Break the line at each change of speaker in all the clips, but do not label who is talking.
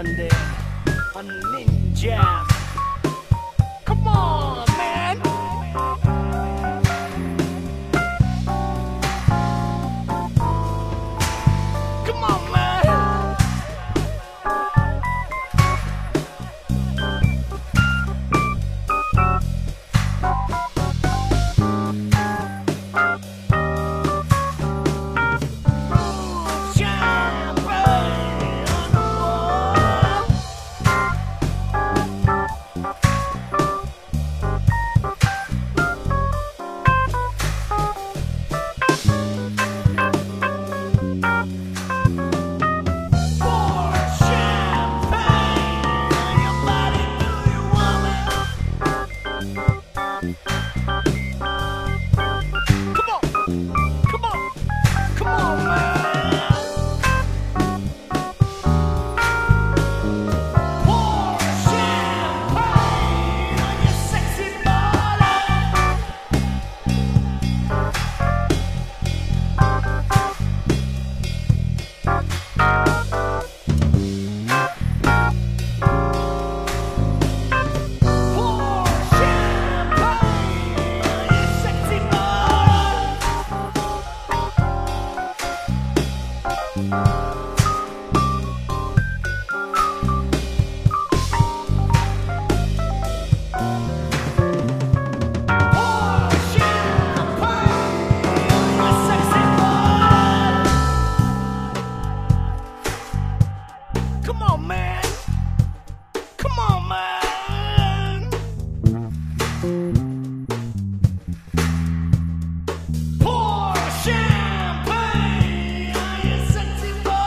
Sunday on Ninja. Come on, man. Come on, man. Come on, man. Come on, man. Pour champagne on your sexy body.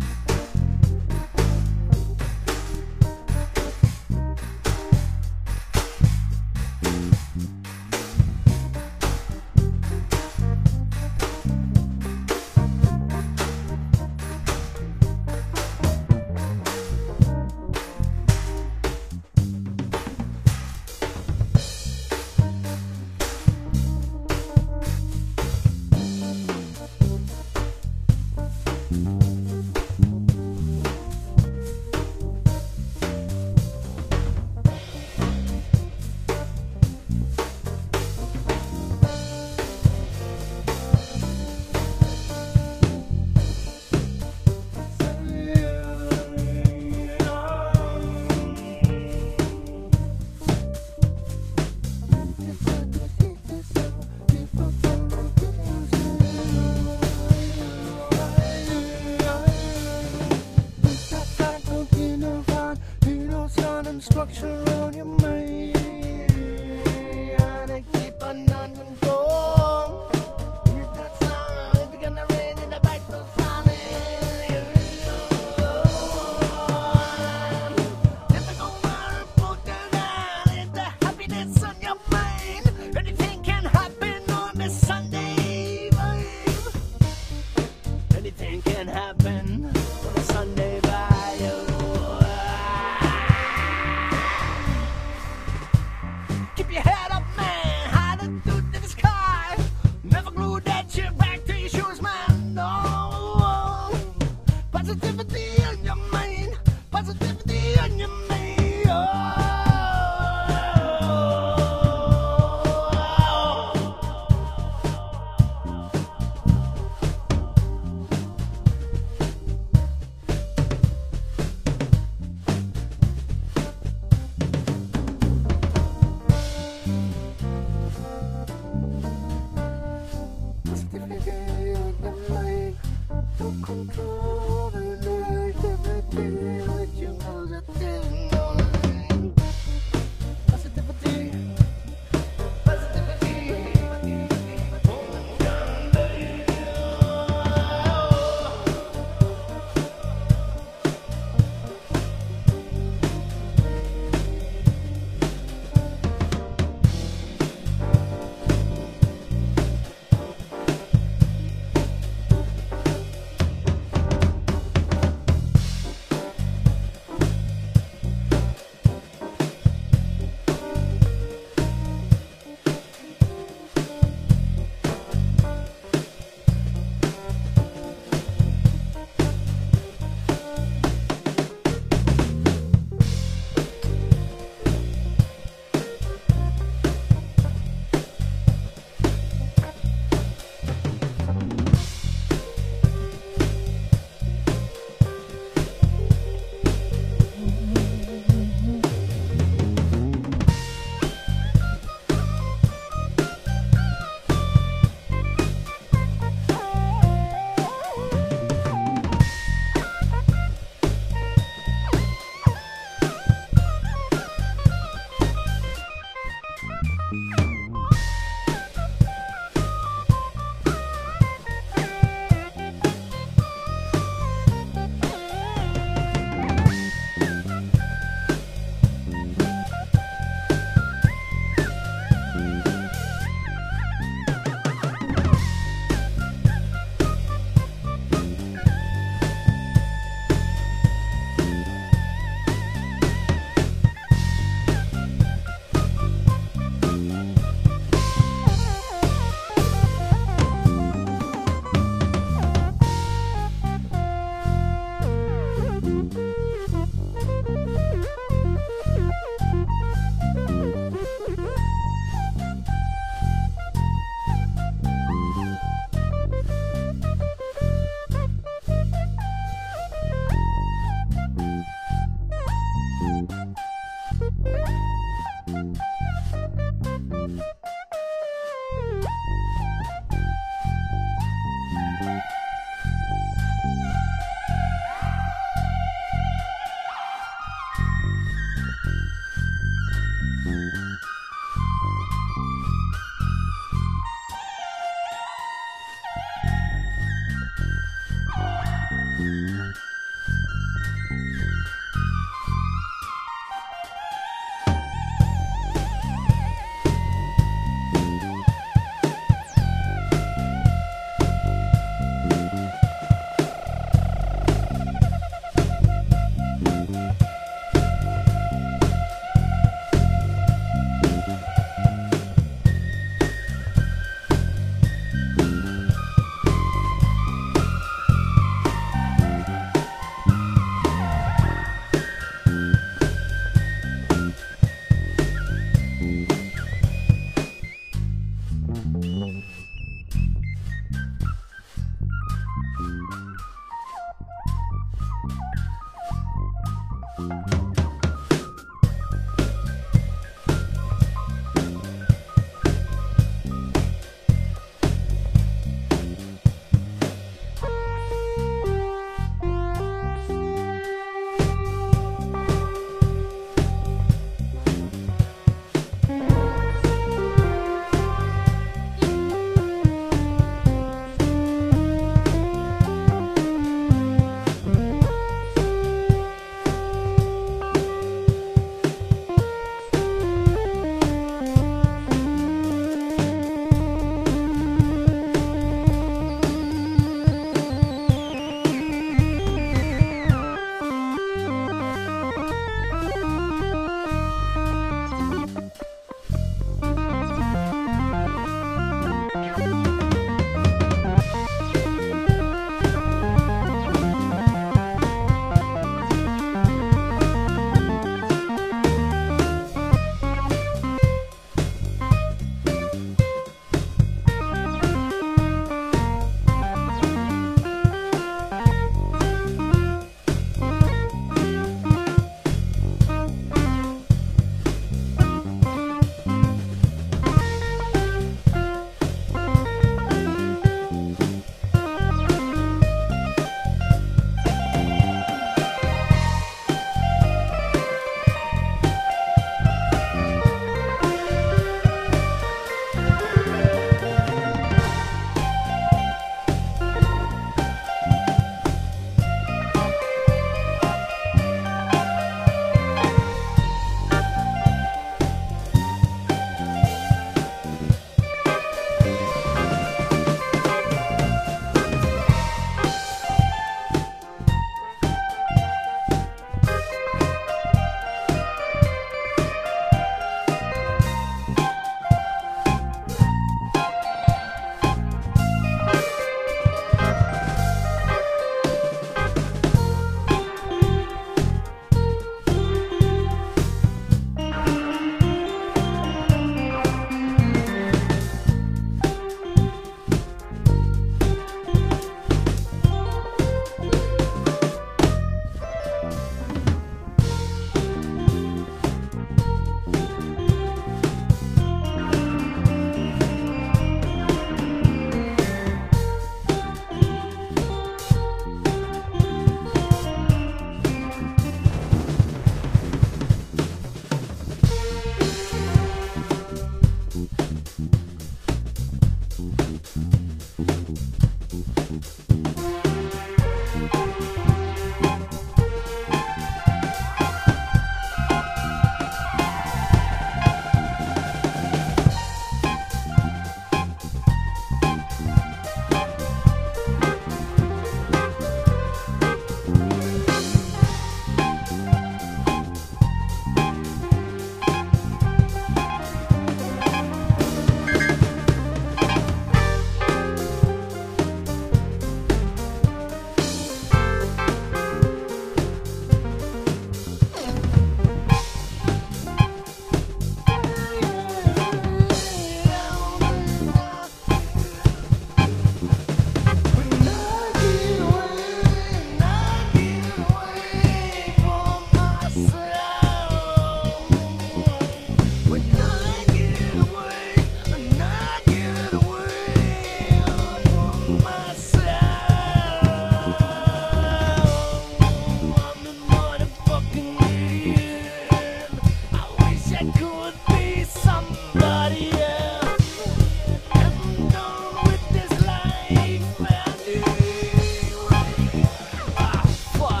somebody else. I'm done with this life anyway. Ah, fuck.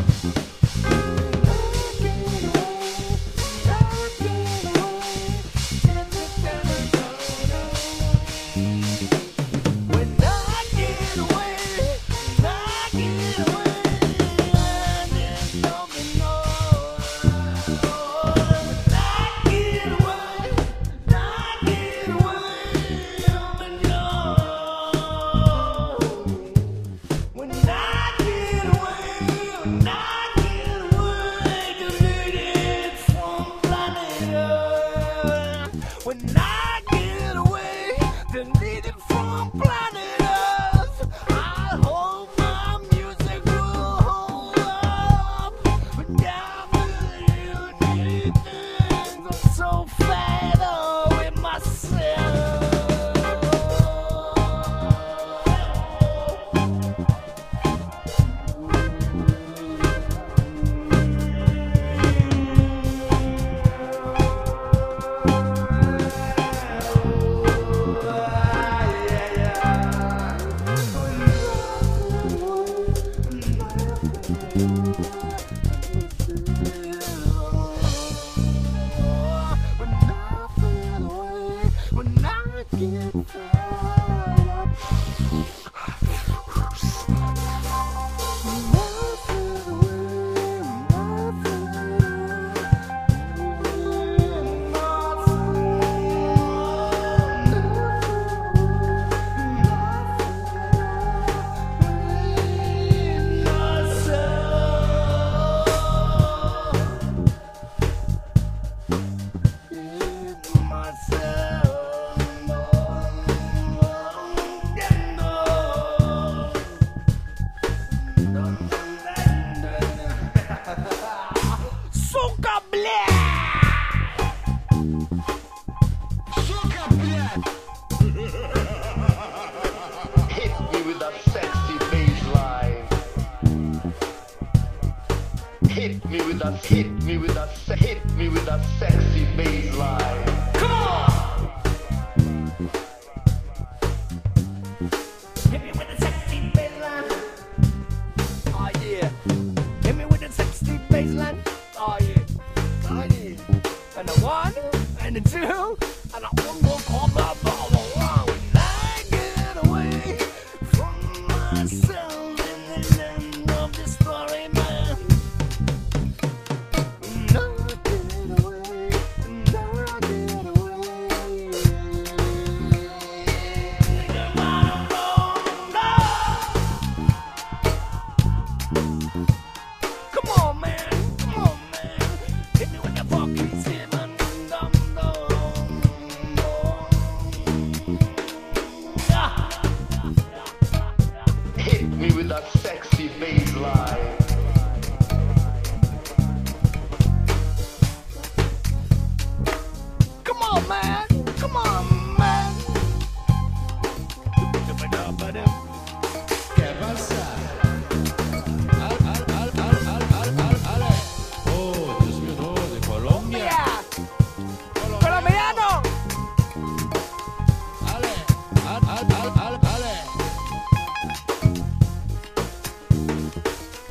When I get away, there's nothing more. When I get away, I'm alone. When I get away, deleted from planet Earth. When I get away, deleted from planet Earth. I hope my music will hold up. But down you need things. I'm so fed up with myself. When I get fed up. Сука, блядь! Сука, блядь!
Hit me with that sexy bassline. Hit me with that sexy bassline.
Come on! Hit me with the sexy bassline. Oh yeah. Hit me with the sexy bassline. Oh yeah. Oh yeah. And the one, and the two, and the one more call my ball around. When I get away from myself in the end of the story, man. When I get away, when I get away. Come on, man. Come on, man. Hit me with the fucking Simon. Dum, dum,
Hit me with that sexy bassline.
Come on, man. Come on, man.
¿Qué pasa? Oh, Dios mío, no, de Colombia.
Yeah. Colombiano.
Ale, ale.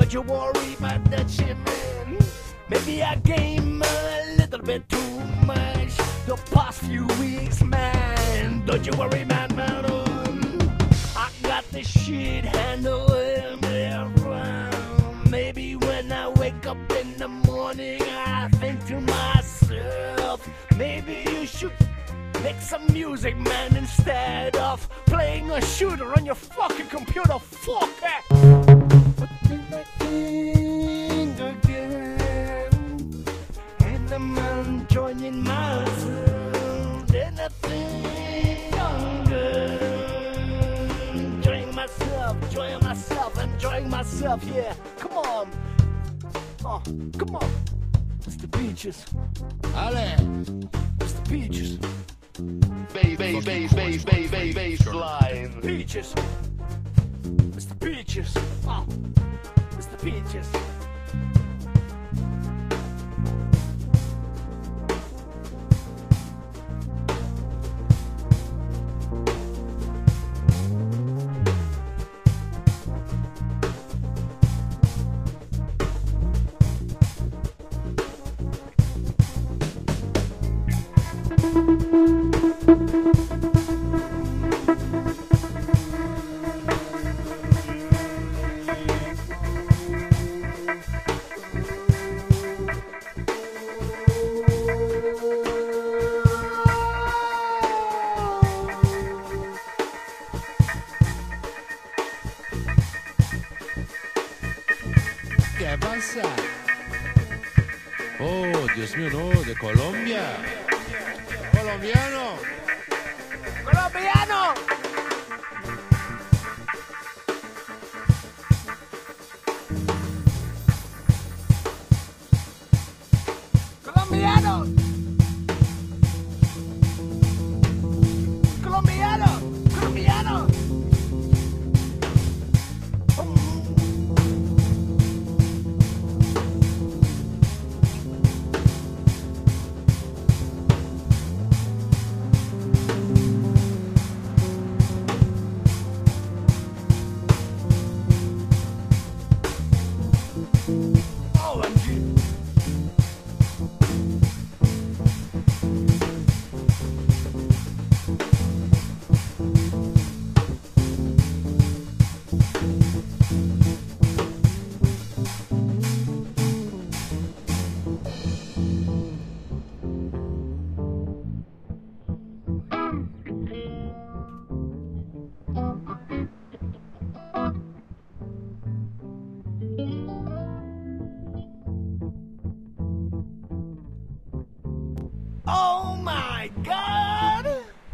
Don't you worry about that shit, man. Maybe I came a little bit too much the past few weeks, man. Don't you worry, man. I got this shit handled. Maybe when I wake up in the morning, I think to myself, maybe you should make some music, man, instead of playing a shooter on your fucking computer. Fuck that. But then I think again, and I'm enjoying myself. Then I think younger, enjoying myself, yeah. Come on. Oh, come on. Mr. Peaches.
Ale!
Mr. Peaches.
Baseline.
Peaches. Mr. Peaches. Oh, Mr. Peaches.
¿Qué pasa? Oh, Dios mío, no, de Colombia. Colombiano.
¡Colombiano! ¡Colombiano! ¡Colombiano! ¡Colombiano! Oh my God!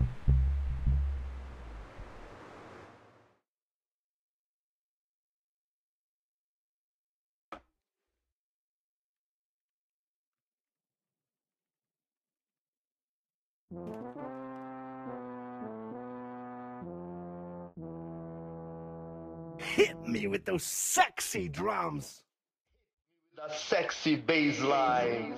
Hit me with those sexy drums.
The sexy baseline.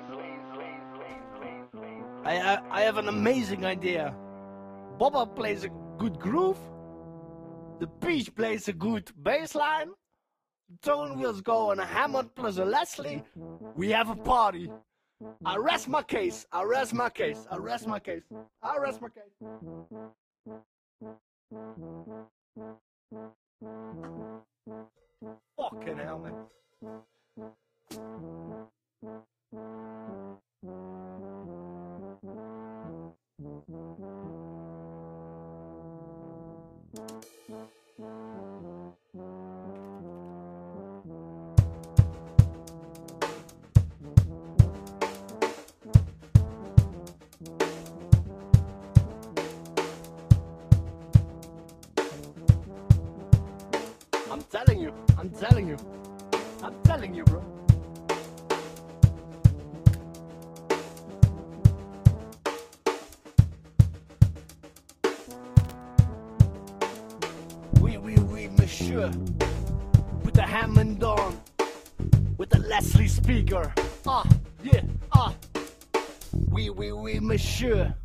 I have an amazing idea. Bobba plays a good groove. The Peach plays a good bass line. Tone wheels go on a Hammond plus a Leslie. We have a party. I rest my case. I rest my case. I rest my case. I rest my case. Fucking hell, man. I'm telling you, I'm telling you, I'm telling you, bro. Oui, monsieur. With the Hammond on, with the Leslie speaker. Yeah, Oui, monsieur.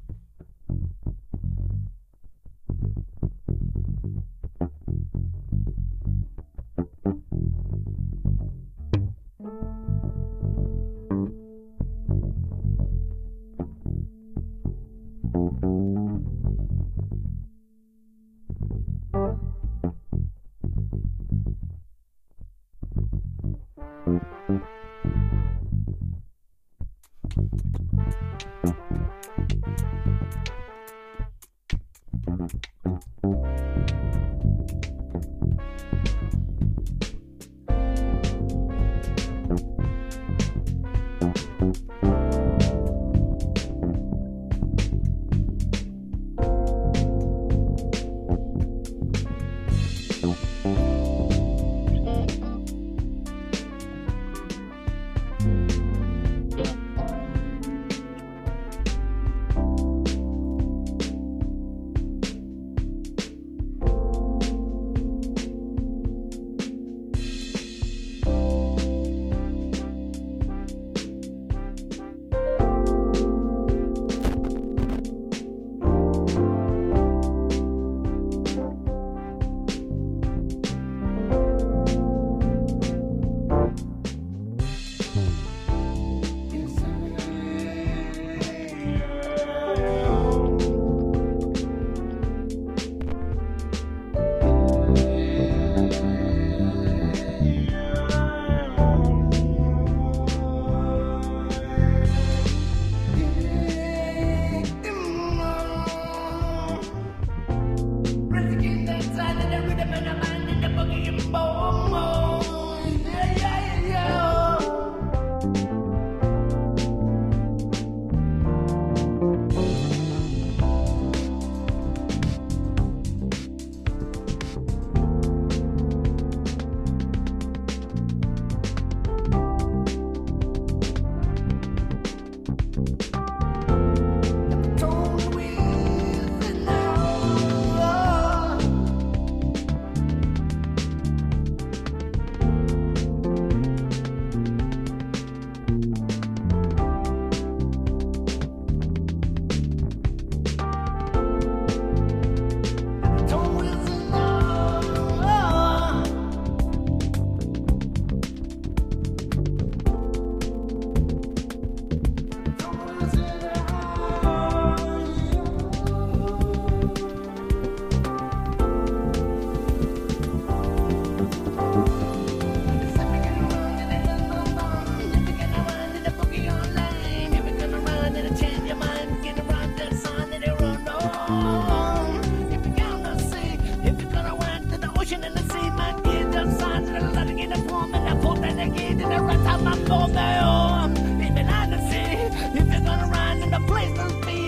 on my phone now. Even I can see if you're gonna run in the place to be.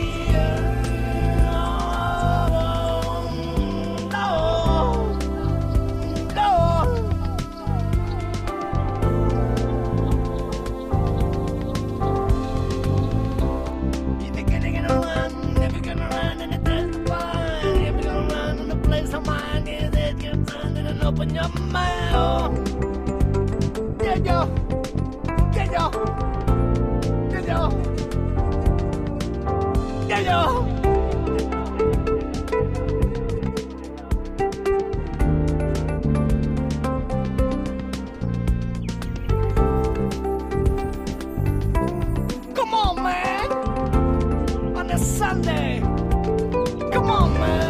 Open your mouth. Yeah, yo. Yeah, yo. Yeah, yo. Yeah, yo. Come on, man. On a Sunday. Come on, man.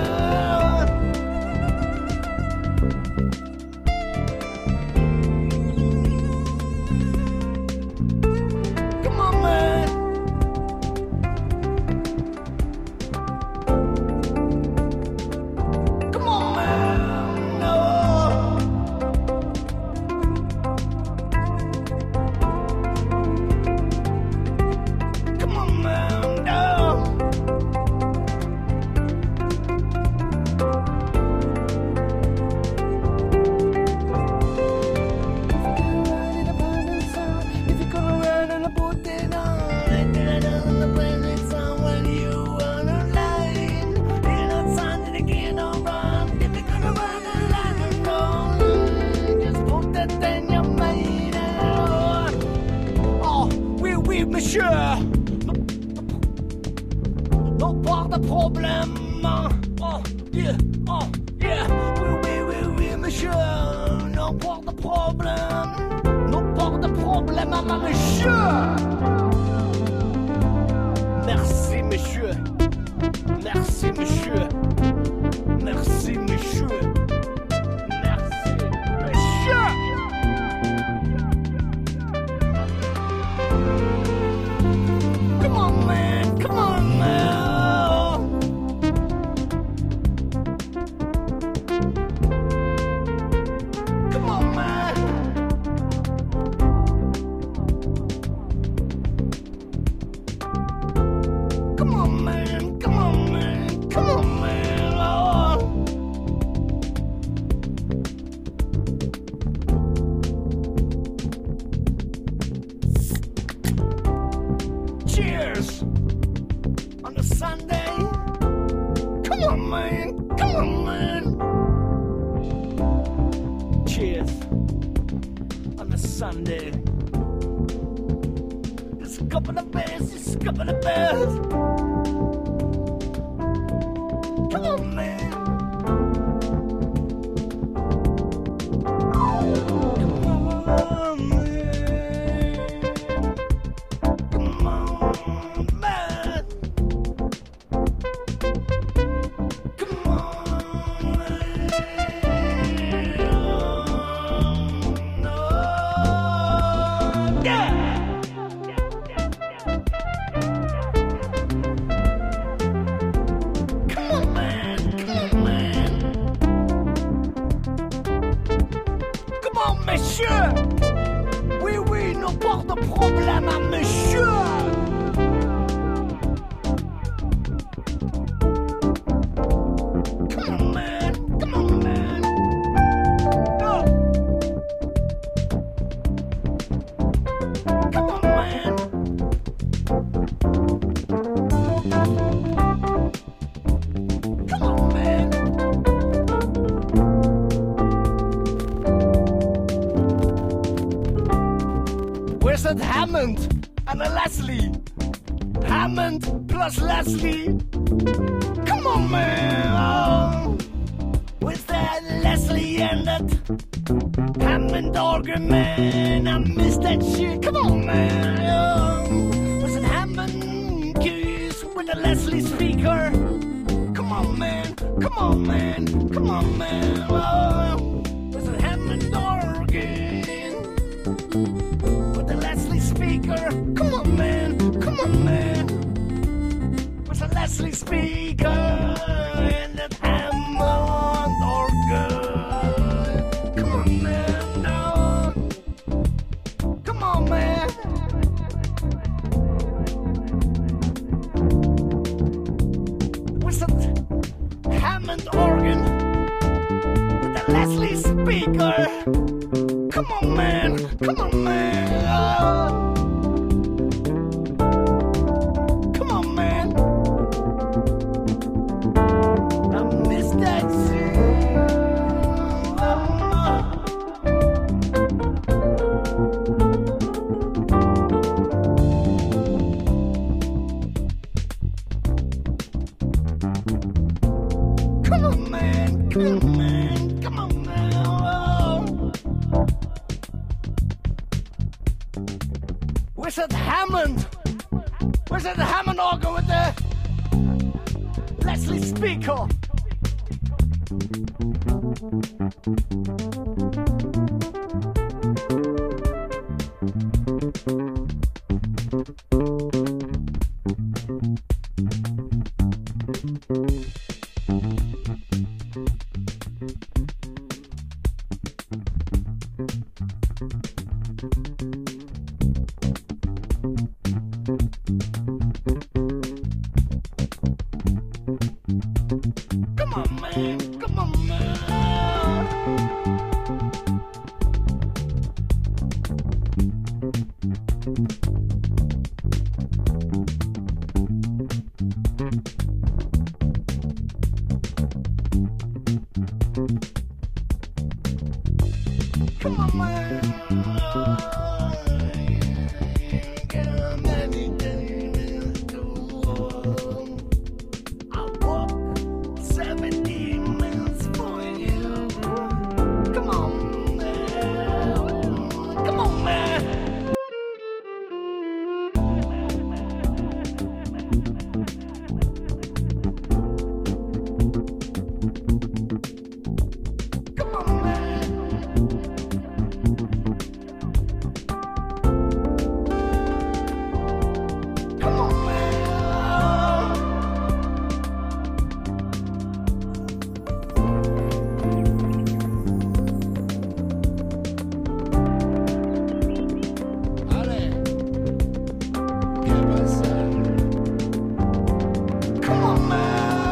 Monsieur, non pas de problème. Oh yeah, oui, monsieur, non pas de problème. Non pas de problème, monsieur. Merci, monsieur. Merci, monsieur. Merci, monsieur. Merci, monsieur. Come on, man. Come on, man. Come on, man. Come on, man. Come on, man. Come on, man. Oh. Cheers on a Sunday. Come on, man. Come on, man. Cheers on a Sunday. It's a couple of beers. It's a couple of beers. Come on, man. Monsieur! Oui, oui, non pas de problème, monsieur! Come on, man! Come on, man! Oh. Come on, man! Come on, man! Where's that Hammond and a Leslie? Hammond plus Leslie. Come on, man. Oh. Where's that Leslie and that Hammond organ, man? I miss that shit. Come on, man. Oh. Where's that Hammond keys with the Leslie speaker? Come on, man. Come on, man. Come on, man. Oh. Where's that Hammond organ? Speaker. Come on, man. Come on, man. Where's a Leslie speaker and that Hammond organ? Come on, man. No. Come on, man. Come on, man. Come on, man. Come on, man. I miss that shit. Come on, man. Come on, man. Come on, man. Where's that Hammond? Where's that Hammond organ with the Leslie speaker? Come on, man. Come on, man. Come on, man. Got many days to walk. I'll walk 17 miles for you. Come on, man. Come on, man. Come on, man. Come on, man.
Ale, ¿qué pasa?
Come on, man.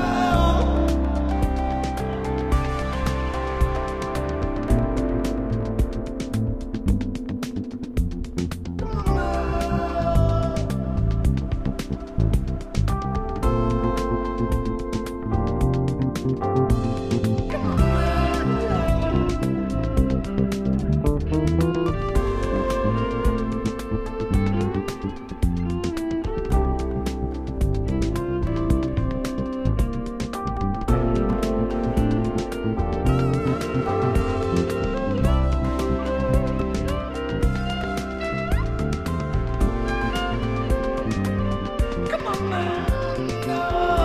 Come on, man. Come on, Come on, man. No.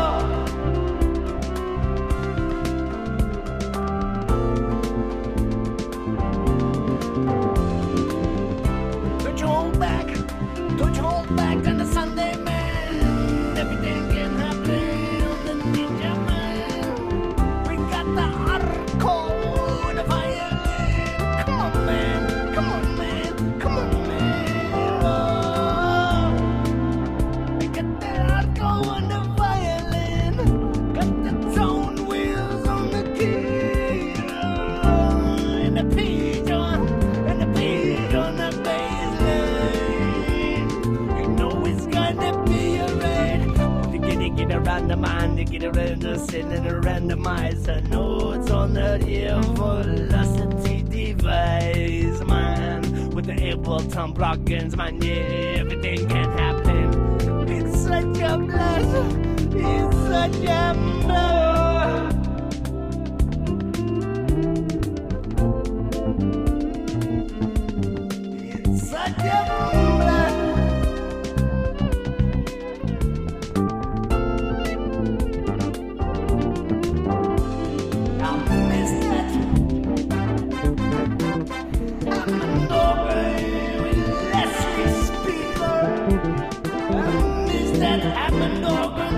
Don't you hold back. Don't you hold back on the Sunday, man. Everything can happen on the ninja, man. We got the hardcore and the violin. Come on, man. Come on, man. Come on, man. Oh. We got the hardcore and the violin. Got the tone wheels on the key. And the pigeon. And the pigeon on the bass line. You know it's gonna be alright. You get around the mind, you get around the sin and around the mice. I know it's on the ear velocity device, man. With the Ableton plugins, man, yeah, everything can happen. It's such a blessing. It's such a blessing. It's such a blessing. I miss that. I'm an organ with Leslie speaker. I miss that Hammond organ.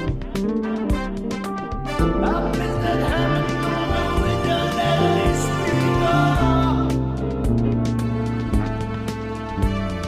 I miss that Hammond organ with the Leslie speaker.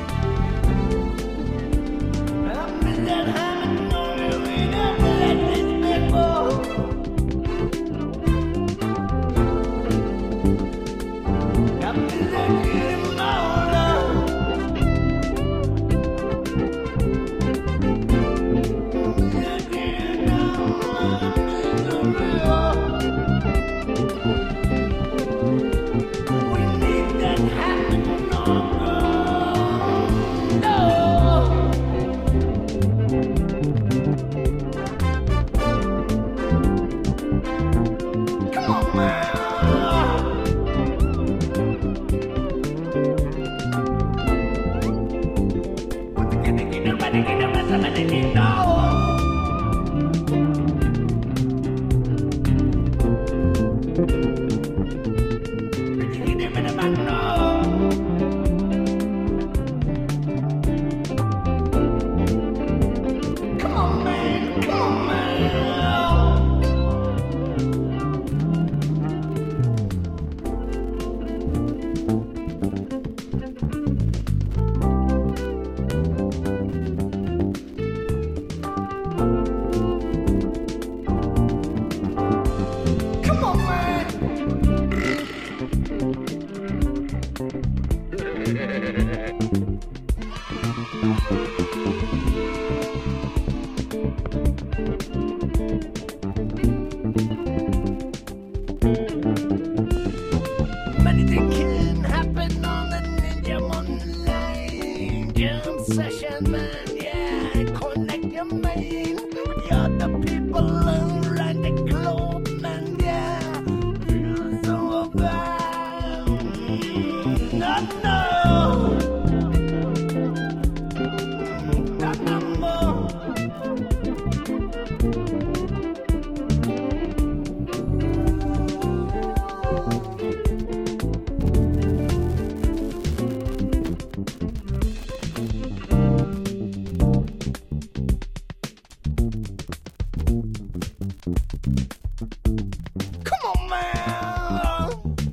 Many things can happen on the Ninja Online Jam session, man. Yeah, connect your mind with the other people around the globe, man. Yeah, feel so bad. No more. Come on, man.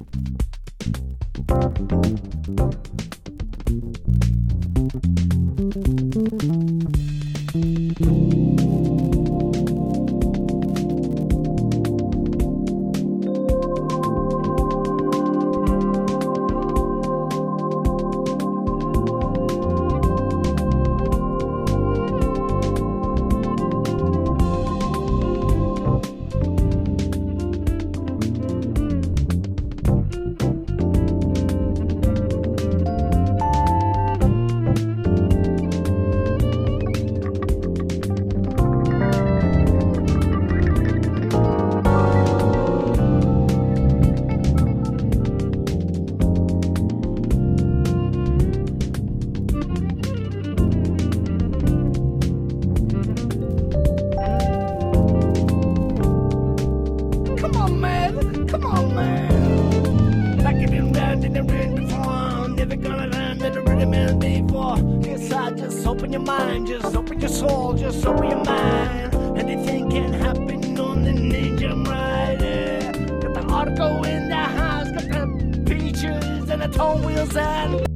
Come on, man. Come on, man. Like it been round in the ring before. Never gonna learn that the rhythm is before. Yes, I just open your mind, just open your soul, just open your mind. Anything can happen on the Ninja Rider. Got the article in the house, got the features and the tone wheels and.